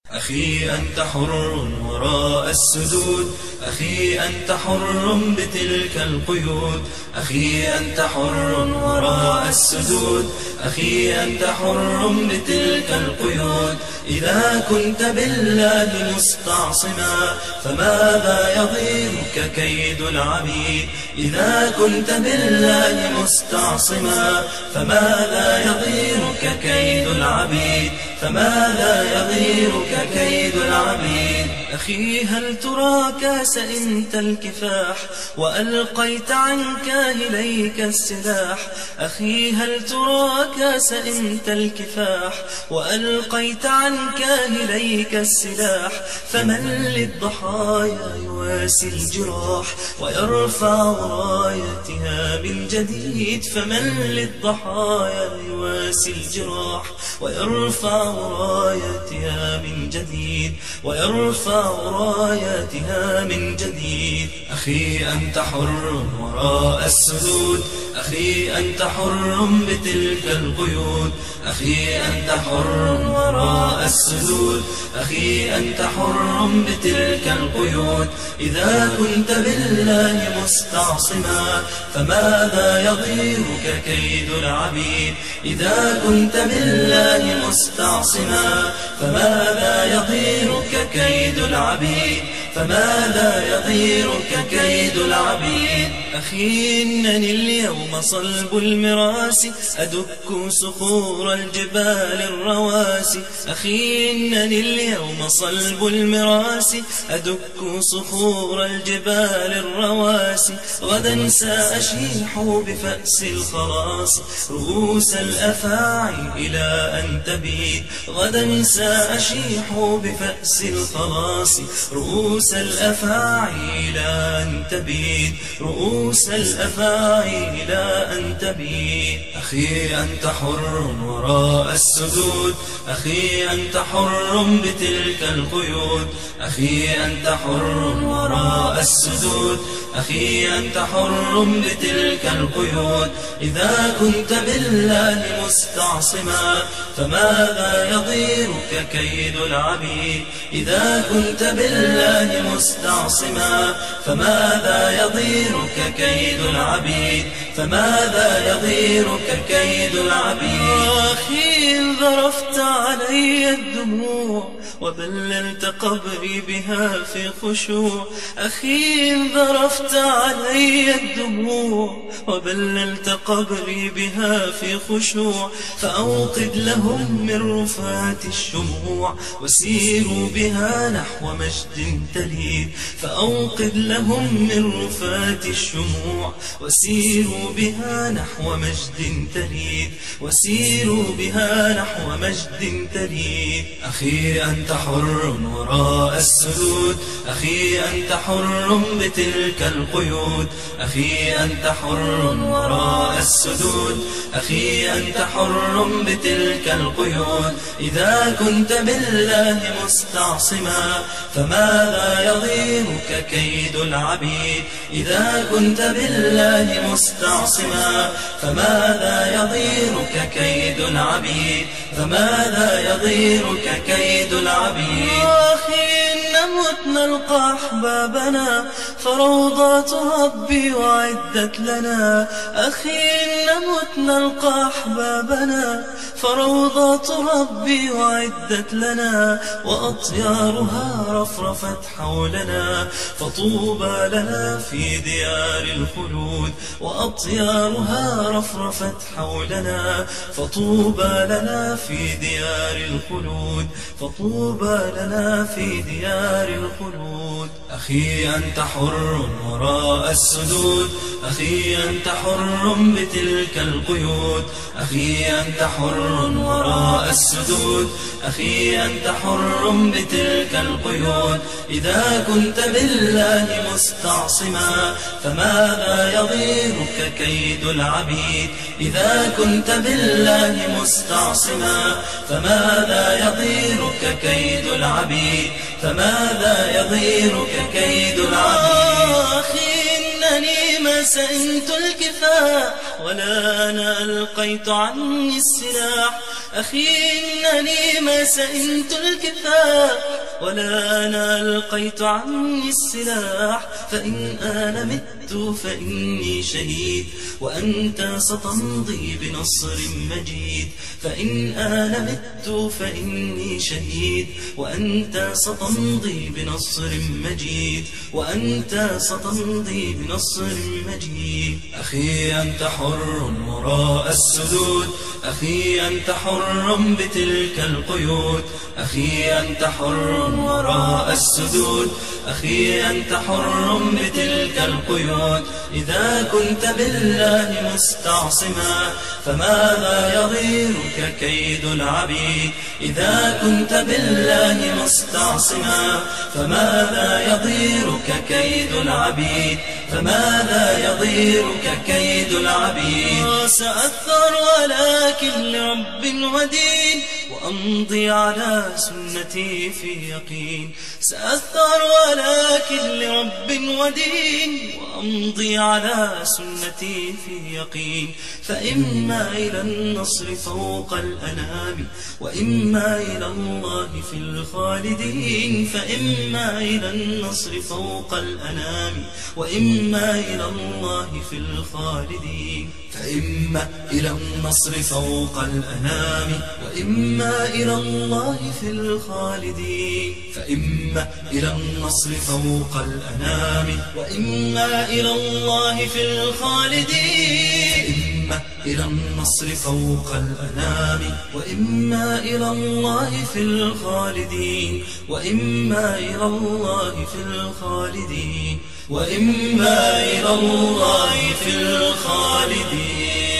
أخي أنت حر وراء السدود، أخي أنت حر بتلك القيود، أخي أنت حر وراء السدود، أخي أنت حر بتلك القيود. إذا كنت بالله مستعصما فماذا يضيرك كيد العبيد؟ إذا كنت بالله مستعصما فماذا يضيرك كيد العبيد؟ فماذا يضيرك كيد العبيد؟ أخي هل تراك سئمت الكفاح وألقيت عن كاهليك السلاح؟ أخي هل تراك سئمت الكفاح وألقيت عن كاهليك السلاح؟ فمن للضحايا يواسي الجراح ويرفع رايتها من جديد؟ فمن للضحايا يواسي الجراح ويرفع رايتها من جديد، ويرفع رايتها من جديد. أخي أنت حر وراء السدود، أخي أنت حر بتلك القيود، أخي أنت حر وراء السدود، أخي أنت حر بتلك القيود. إذا كنت بالله مستعصما فماذا يضيرك كيد العبيد؟ إذا كنت بالله مستعصما فماذا يضيرك كيد العبيد؟ فماذا يضيرك كيد العبيد؟ أخي إنني اليوم صلب المراس أدك صخور الجبال الرواسي، أخي إنني اليوم صلب المراس أدك صخور الجبال الرواسي. غدا سأشيح بفأس الخلاص رؤوس الأفاعي إلى أن تبيد، غدا سأشيح بفأس الخلاص رؤوس الأفاعي إلى أن تبيد، رؤوس الأفاعي إلى أن تبيد. أخي أنت حر وراء السدود، أخي أنت حر بتلك القيود، أخي أنت حر وراء السدود، أخي أنت حر بتلك القيود. إذا كنت بالله مستعصما فماذا يضيرك كيد العبيد؟ إذا كنت بالله مستعصما فماذا يضيرك كيد العبيد؟ فماذا يضيرك كيد العبيد؟ أخي إن ذرفت علي الدموع وبللت قبري بها في خشوع، أخي إن ذرفت علي الدموع وبللت قبري بها في خشوع، فأوقد لهم من رفات الشموع وسيروا بها نحو مجد تليد، فأوقد لهم من رفات الشموع وسيروا بها نحو مجد تليد، وسيروا بها نحو مجد تليد. أخي أنت حر وراء السدود، أخي أنت حر بتلك القيود، أخي أنت حر وراء السدود، أخي أنت حر بتلك القيود. إذا كنت بالله مستعصما فماذا يضيرك كيد العبيد؟ إذا كنت بالله مستعصما فماذا يضيرك كيد العبيد؟ فماذا يضيرك كيد العبيد؟ أخي إن متنا نلقى أحبابنا فروضات ربي وعدت لنا، أخي إن متنا نلقى أحبابنا فروضات ربي وعدت لنا، وأطيارها رفرفت حولنا فطوبى لنا في ديار الخلود، وأطيارها رفرفت حولنا فطوبى لنا في ديار الخلود، فطوبى لنا في ديار الخلود. أخي أنت حر وراء السدود، أخي أنت حر بتلك القيود، أخي أنت حر وراء السدود، أخي أنت حر بتلك القيود. إذا كنت بالله مستعصما فماذا يضيرك كيد العبيد؟ إذا كنت بالله مستعصما فماذا يضيرك كيد العبيد؟ فماذا يضيرك كيد العبيد؟ أخي إنني ما سئمت الكفاح ولا أنا ألقيت عني السلاح، أخي إنني ما سئمت الكفاح ولا أنا ألقيت عني السلاح، فإن أنا مت فإني شهيد وأنت ستمضي بنصر مجيد. فإن أنا مت فإني شهيد وأنت ستمضي بنصر مجيد، وأنت ستمضي بنصر مجيد. أخي أنت حر وراء السدود، أخي أنت حر بتلك القيود، أخي أنت حر وراء السدود، أخي أنت حر بتلك القيود. إذا كنت بالله مستعصما فماذا يضيرك كيد العبيد؟ إذا كنت بالله مستعصما فماذا يضيرك كيد العبيد؟ فماذا يضيرك كيد العبيد؟ سأثر ولكن لرب ودين وأمضي على سنتي في يقين. سأثر ولكن لرب ودين وأمضي على سنتي في يقين. فإما إلى النصر فوق الأنام وإما إلى الله في الخالدين. فإما إلى النصر فوق الأنام وإما إلى الله في الخالدين. فإما إلى النصر فوق الأنام وإما إلى الله في الخالدين. فإما إلى النصر فوق الأنام وإما إلى الله في الخالدين. فإما إلى النصر فوق الأنام وإما إلى الله في الخالدين. وإما إلى الله في الخالدين. وإما إلى الله في الخالدين.